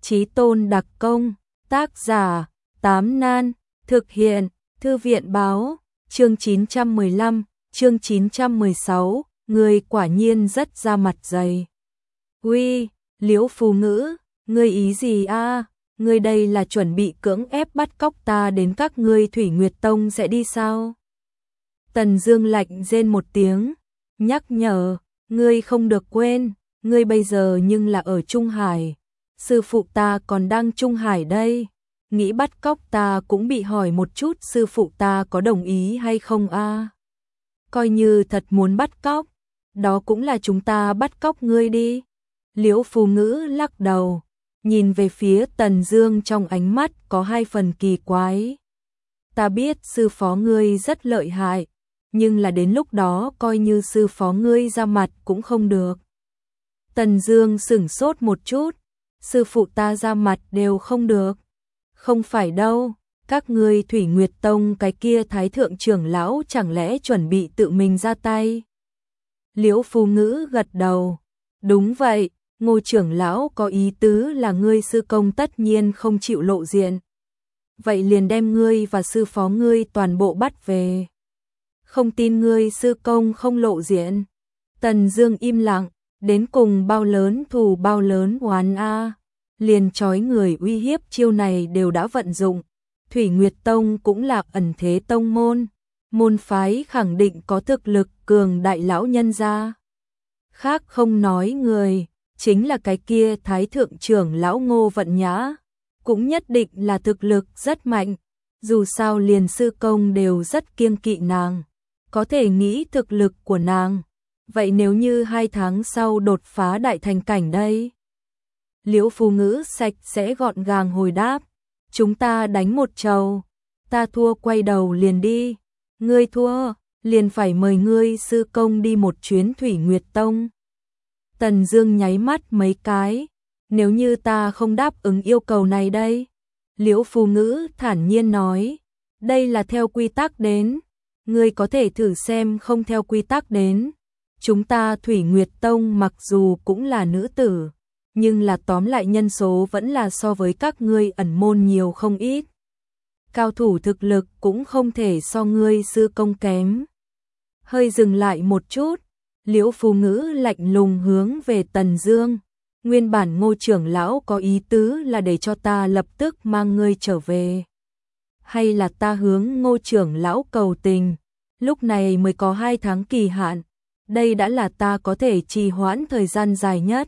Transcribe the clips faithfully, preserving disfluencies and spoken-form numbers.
Chí tôn đặc công, tác giả, Tám Nan, thực hiện, Thư viện báo, chương chín trăm mười lăm, chương chín trăm mười sáu, người quả nhiên rất ra mặt dày. Uy, Liễu Phù Ngữ, ngươi ý gì a? Ngươi đây là chuẩn bị cưỡng ép bắt cóc ta đến các ngươi Thủy Nguyệt Tông sẽ đi sao? Tần Dương lạnh rên một tiếng, nhắc nhở, ngươi không được quên, ngươi bây giờ nhưng là ở Trung Hải, sư phụ ta còn đang Trung Hải đây, nghĩ bắt cóc ta cũng bị hỏi một chút sư phụ ta có đồng ý hay không a? Coi như thật muốn bắt cóc, đó cũng là chúng ta bắt cóc ngươi đi. Liễu Phù Ngữ lắc đầu, nhìn về phía Tần Dương trong ánh mắt có hai phần kỳ quái. Ta biết sư phó ngươi rất lợi hại, nhưng là đến lúc đó coi như sư phó ngươi ra mặt cũng không được. Tần Dương sững sốt một chút, sư phụ ta ra mặt đều không được. Không phải đâu, các ngươi Thủy Nguyệt Tông cái kia thái thượng trưởng lão chẳng lẽ chuẩn bị tự mình ra tay? Liễu Phù Ngữ gật đầu, đúng vậy, Ngô trưởng lão có ý tứ là ngươi sư công tất nhiên không chịu lộ diện. Vậy liền đem ngươi và sư phó ngươi toàn bộ bắt về. Không tin ngươi sư công không lộ diện. Tần Dương im lặng, đến cùng bao lớn thù bao lớn oán a, liền trói người uy hiếp chiêu này đều đã vận dụng. Thủy Nguyệt Tông cũng là ẩn thế tông môn, môn phái khẳng định có thực lực cường đại lão nhân gia. Khác không nói người, chính là cái kia thái thượng trưởng lão Ngô Vận Nhã, cũng nhất định là thực lực rất mạnh, dù sao liền sư công đều rất kiêng kỵ nàng, có thể nghĩ thực lực của nàng. Vậy nếu như hai tháng sau đột phá đại thành cảnh đây? Liễu Phù Ngữ sạch sẽ gọn gàng hồi đáp, chúng ta đánh một trầu, ta thua quay đầu liền đi, ngươi thua, liền phải mời ngươi sư công đi một chuyến Thủy Nguyệt Tông. Tần Dương nháy mắt mấy cái, nếu như ta không đáp ứng yêu cầu này đây? Liễu Phù Ngữ thản nhiên nói, đây là theo quy tắc đến, ngươi có thể thử xem không theo quy tắc đến. Chúng ta Thủy Nguyệt Tông mặc dù cũng là nữ tử, nhưng là tóm lại nhân số vẫn là so với các ngươi ẩn môn nhiều không ít. Cao thủ thực lực cũng không thể so ngươi sư công kém. Hơi dừng lại một chút, Liễu Phù Ngữ lạnh lùng hướng về Tần Dương, nguyên bản Ngô trưởng lão có ý tứ là để cho ta lập tức mang ngươi trở về, hay là ta hướng Ngô trưởng lão cầu tình, lúc này mới có hai tháng kỳ hạn, đây đã là ta có thể trì hoãn thời gian dài nhất.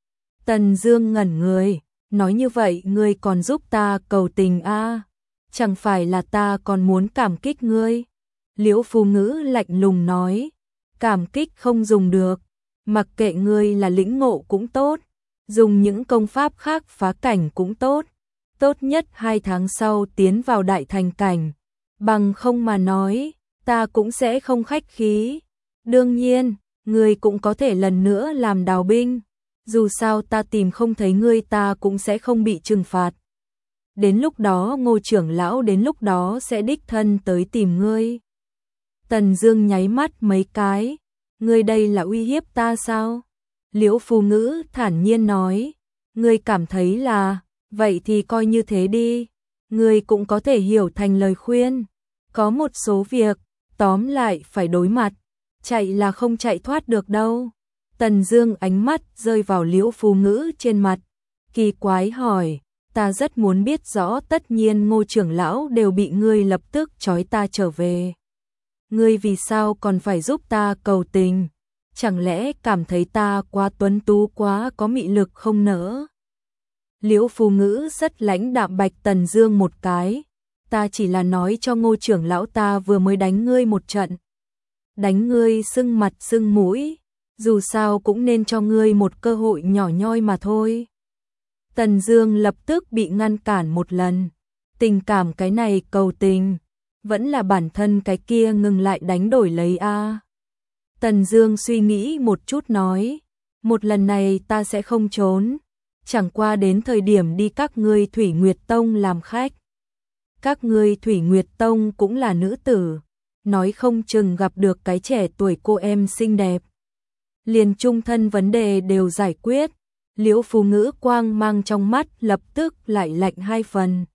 Tần Dương ngẩn người, nói như vậy ngươi còn giúp ta cầu tình a? À? Chẳng phải là ta còn muốn cảm kích ngươi? Liễu Phù Ngữ lạnh lùng nói, cảm kích không dùng được, mặc kệ ngươi là lĩnh ngộ cũng tốt, dùng những công pháp khác phá cảnh cũng tốt, tốt nhất hai tháng sau tiến vào đại thành cảnh, bằng không mà nói, ta cũng sẽ không khách khí. Đương nhiên, ngươi cũng có thể lần nữa làm đào binh, dù sao ta tìm không thấy ngươi ta cũng sẽ không bị trừng phạt. Đến lúc đó Ngô trưởng lão đến lúc đó sẽ đích thân tới tìm ngươi. Tần Dương nháy mắt mấy cái, ngươi đây là uy hiếp ta sao? Liễu Phù Ngữ thản nhiên nói, ngươi cảm thấy là, vậy thì coi như thế đi, ngươi cũng có thể hiểu thành lời khuyên. Có một số việc, tóm lại phải đối mặt, chạy là không chạy thoát được đâu. Tần Dương ánh mắt rơi vào Liễu Phù Ngữ trên mặt, kỳ quái hỏi, ta rất muốn biết rõ tất nhiên Ngô trưởng lão đều bị ngươi lập tức trói ta trở về. Ngươi vì sao còn phải giúp ta cầu tình? Chẳng lẽ cảm thấy ta quá tuấn tú quá có mị lực không nỡ? Liễu Phù Ngữ rất lãnh đạm bạch Tần Dương một cái, ta chỉ là nói cho Ngô trưởng lão ta vừa mới đánh ngươi một trận. Đánh ngươi sưng mặt sưng mũi, dù sao cũng nên cho ngươi một cơ hội nhỏ nhoi mà thôi. Tần Dương lập tức bị ngăn cản một lần, tình cảm cái này cầu tình, vẫn là bản thân cái kia ngừng lại đánh đổi lấy a. Tần Dương suy nghĩ một chút nói, một lần này ta sẽ không trốn, chẳng qua đến thời điểm đi các ngươi Thủy Nguyệt Tông làm khách. Các ngươi Thủy Nguyệt Tông cũng là nữ tử, nói không chừng gặp được cái trẻ tuổi cô em xinh đẹp. Liền chung thân vấn đề đều giải quyết, Liễu Phù Ngữ quang mang trong mắt lập tức lại lạnh hai phần.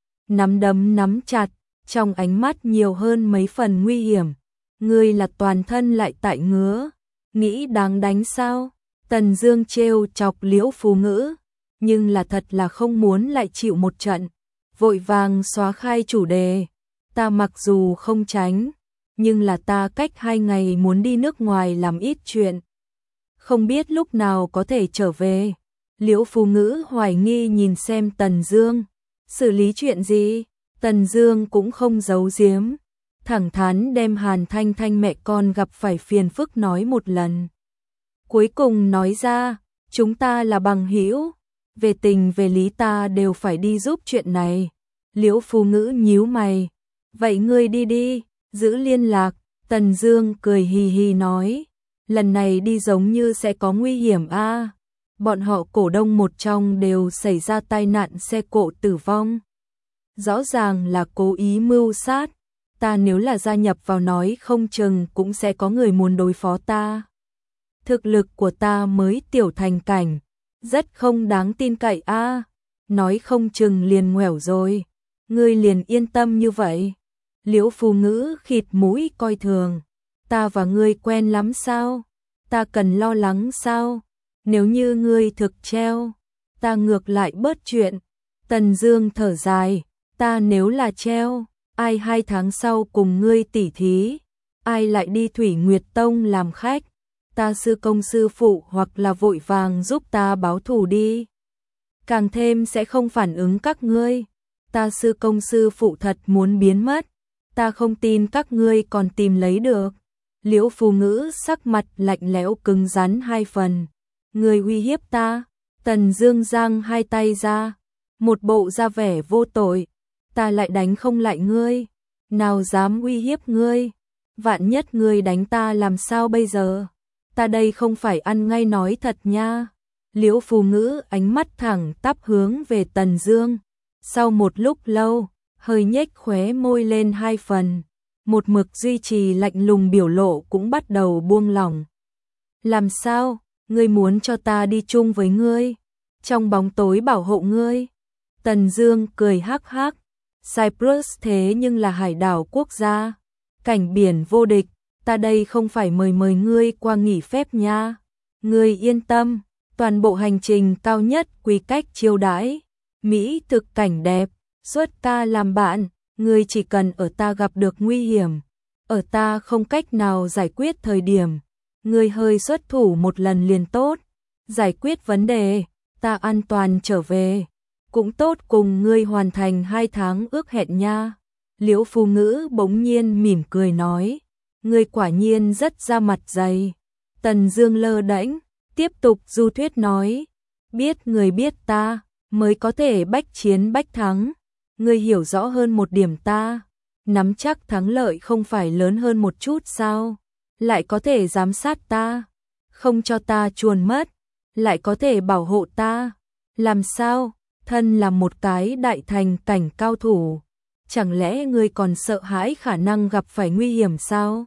Nắm đấm nắm chặt, trong ánh mắt nhiều hơn mấy phần nguy hiểm. Ngươi là toàn thân lại tại ngứa, nghĩ đáng đánh sao? Tần Dương trêu chọc Liễu Phù Ngữ, nhưng là thật là không muốn lại chịu một trận, vội vàng xóa khai chủ đề. Ta mặc dù không tránh, nhưng là ta cách hai ngày muốn đi nước ngoài làm ít chuyện. Không biết lúc nào có thể trở về. Liễu Phù Ngữ hoài nghi nhìn xem Tần Dương. Xử lý chuyện gì? Tần Dương cũng không giấu giếm, thẳng thắn đem Hàn Thanh Thanh mẹ con gặp phải phiền phức nói một lần. Cuối cùng nói ra, chúng ta là bằng hữu, về tình về lý ta đều phải đi giúp chuyện này. Liễu Phù Ngữ nhíu mày, vậy ngươi đi đi, giữ liên lạc. Tần Dương cười hì hì nói, lần này đi giống như sẽ có nguy hiểm a. À. Bọn họ cổ đông một trong đều xảy ra tai nạn xe cộ tử vong. Rõ ràng là cố ý mưu sát, ta nếu là gia nhập vào nói không chừng cũng sẽ có người muốn đối phó ta. Thực lực của ta mới tiểu thành cảnh, rất không đáng tin cậy a. À. Nói không chừng liền ngoẻo rồi, ngươi liền yên tâm như vậy. Liễu Phù Ngữ khịt mũi coi thường, ta và ngươi quen lắm sao? Ta cần lo lắng sao? Nếu như ngươi thực treo, ta ngược lại bớt chuyện. Tần Dương thở dài, ta nếu là treo, ai hai tháng sau cùng ngươi tỉ thí, ai lại đi Thủy Nguyệt Tông làm khách, ta sư công sư phụ hoặc là vội vàng giúp ta báo thù đi. Càng thêm sẽ không phản ứng các ngươi, ta sư công sư phụ thật muốn biến mất, ta không tin các ngươi còn tìm lấy được. Liễu Phù Ngữ sắc mặt lạnh lẽo cứng rắn hai phần. Ngươi uy hiếp ta? Tần Dương giang hai tay ra, một bộ ra vẻ vô tội. Ta lại đánh không lại ngươi, nào dám uy hiếp ngươi? Vạn nhất ngươi đánh ta làm sao bây giờ? Ta đây không phải ăn ngay nói thật nha. Liễu Phù Ngữ ánh mắt thẳng tắp hướng về Tần Dương. Sau một lúc lâu, hơi nhếch khóe môi lên hai phần, một mực duy trì lạnh lùng biểu lộ cũng bắt đầu buông lỏng. Làm sao? Ngươi muốn cho ta đi chung với ngươi, trong bóng tối bảo hộ ngươi? Tần Dương cười hắc hắc, Cyprus thế nhưng là hải đảo quốc gia, cảnh biển vô địch, ta đây không phải mời mời ngươi qua nghỉ phép nha. Ngươi yên tâm, toàn bộ hành trình cao nhất quy cách chiêu đãi, mỹ thực cảnh đẹp, xuất ta làm bạn, ngươi chỉ cần ở ta gặp được nguy hiểm, ở ta không cách nào giải quyết thời điểm, ngươi hơi xuất thủ một lần liền tốt, giải quyết vấn đề, ta an toàn trở về, cũng tốt cùng ngươi hoàn thành hai tháng ước hẹn nha. Liễu Phù Ngữ bỗng nhiên mỉm cười nói, ngươi quả nhiên rất ra mặt dày. Tần Dương lơ đễnh, tiếp tục du thuyết nói, biết người biết ta, mới có thể bách chiến bách thắng. Ngươi hiểu rõ hơn một điểm ta, nắm chắc thắng lợi không phải lớn hơn một chút sao? Lại có thể giám sát ta, không cho ta chuồn mất, lại có thể bảo hộ ta. Làm sao? Thân là một cái đại thành cảnh cao thủ, chẳng lẽ ngươi còn sợ hãi khả năng gặp phải nguy hiểm sao?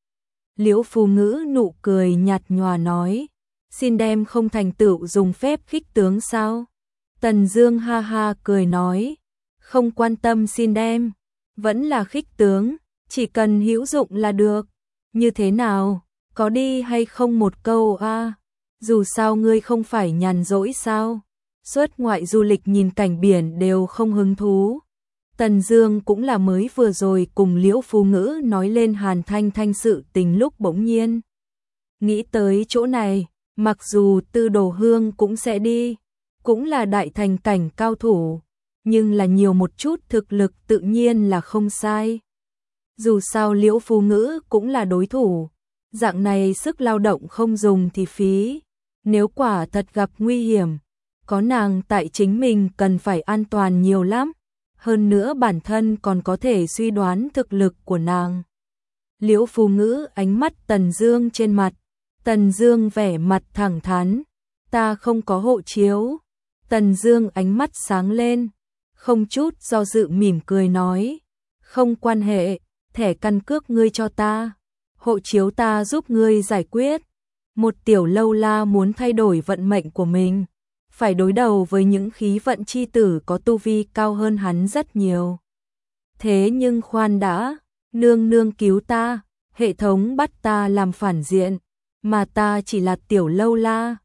Liễu Phù Ngữ nụ cười nhạt nhòa nói, xin đem không thành tựu dùng phép khích tướng sao? Tần Dương ha ha cười nói, không quan tâm xin đem, vẫn là khích tướng, chỉ cần hữu dụng là được. Như thế nào, có đi hay không một câu a? À? Dù sao ngươi không phải nhàn rỗi sao? Xuất ngoại du lịch nhìn cảnh biển đều không hứng thú. Tần Dương cũng là mới vừa rồi cùng Liễu Phù Ngữ nói lên Hàn Thanh Thanh sự tình lúc bỗng nhiên nghĩ tới chỗ này, mặc dù Tư Đồ Hương cũng sẽ đi, cũng là đại thành cảnh cao thủ, nhưng là nhiều một chút thực lực tự nhiên là không sai. Dù sao Liễu Phù Ngữ cũng là đối thủ, dạng này sức lao động không dùng thì phí, nếu quả thật gặp nguy hiểm, có nàng tại chính mình cần phải an toàn nhiều lắm, hơn nữa bản thân còn có thể suy đoán thực lực của nàng. Liễu Phù Ngữ ánh mắt Tần Dương trên mặt, Tần Dương vẻ mặt thẳng thắn, ta không có hộ chiếu. Tần Dương ánh mắt sáng lên, không chút do dự mỉm cười nói, không quan hệ, thẻ căn cước ngươi cho ta, hộ chiếu ta giúp ngươi giải quyết. Một tiểu lâu la muốn thay đổi vận mệnh của mình, phải đối đầu với những khí vận chi tử có tu vi cao hơn hắn rất nhiều. Thế nhưng khoan đã, nương nương cứu ta, hệ thống bắt ta làm phản diện, mà ta chỉ là tiểu lâu la,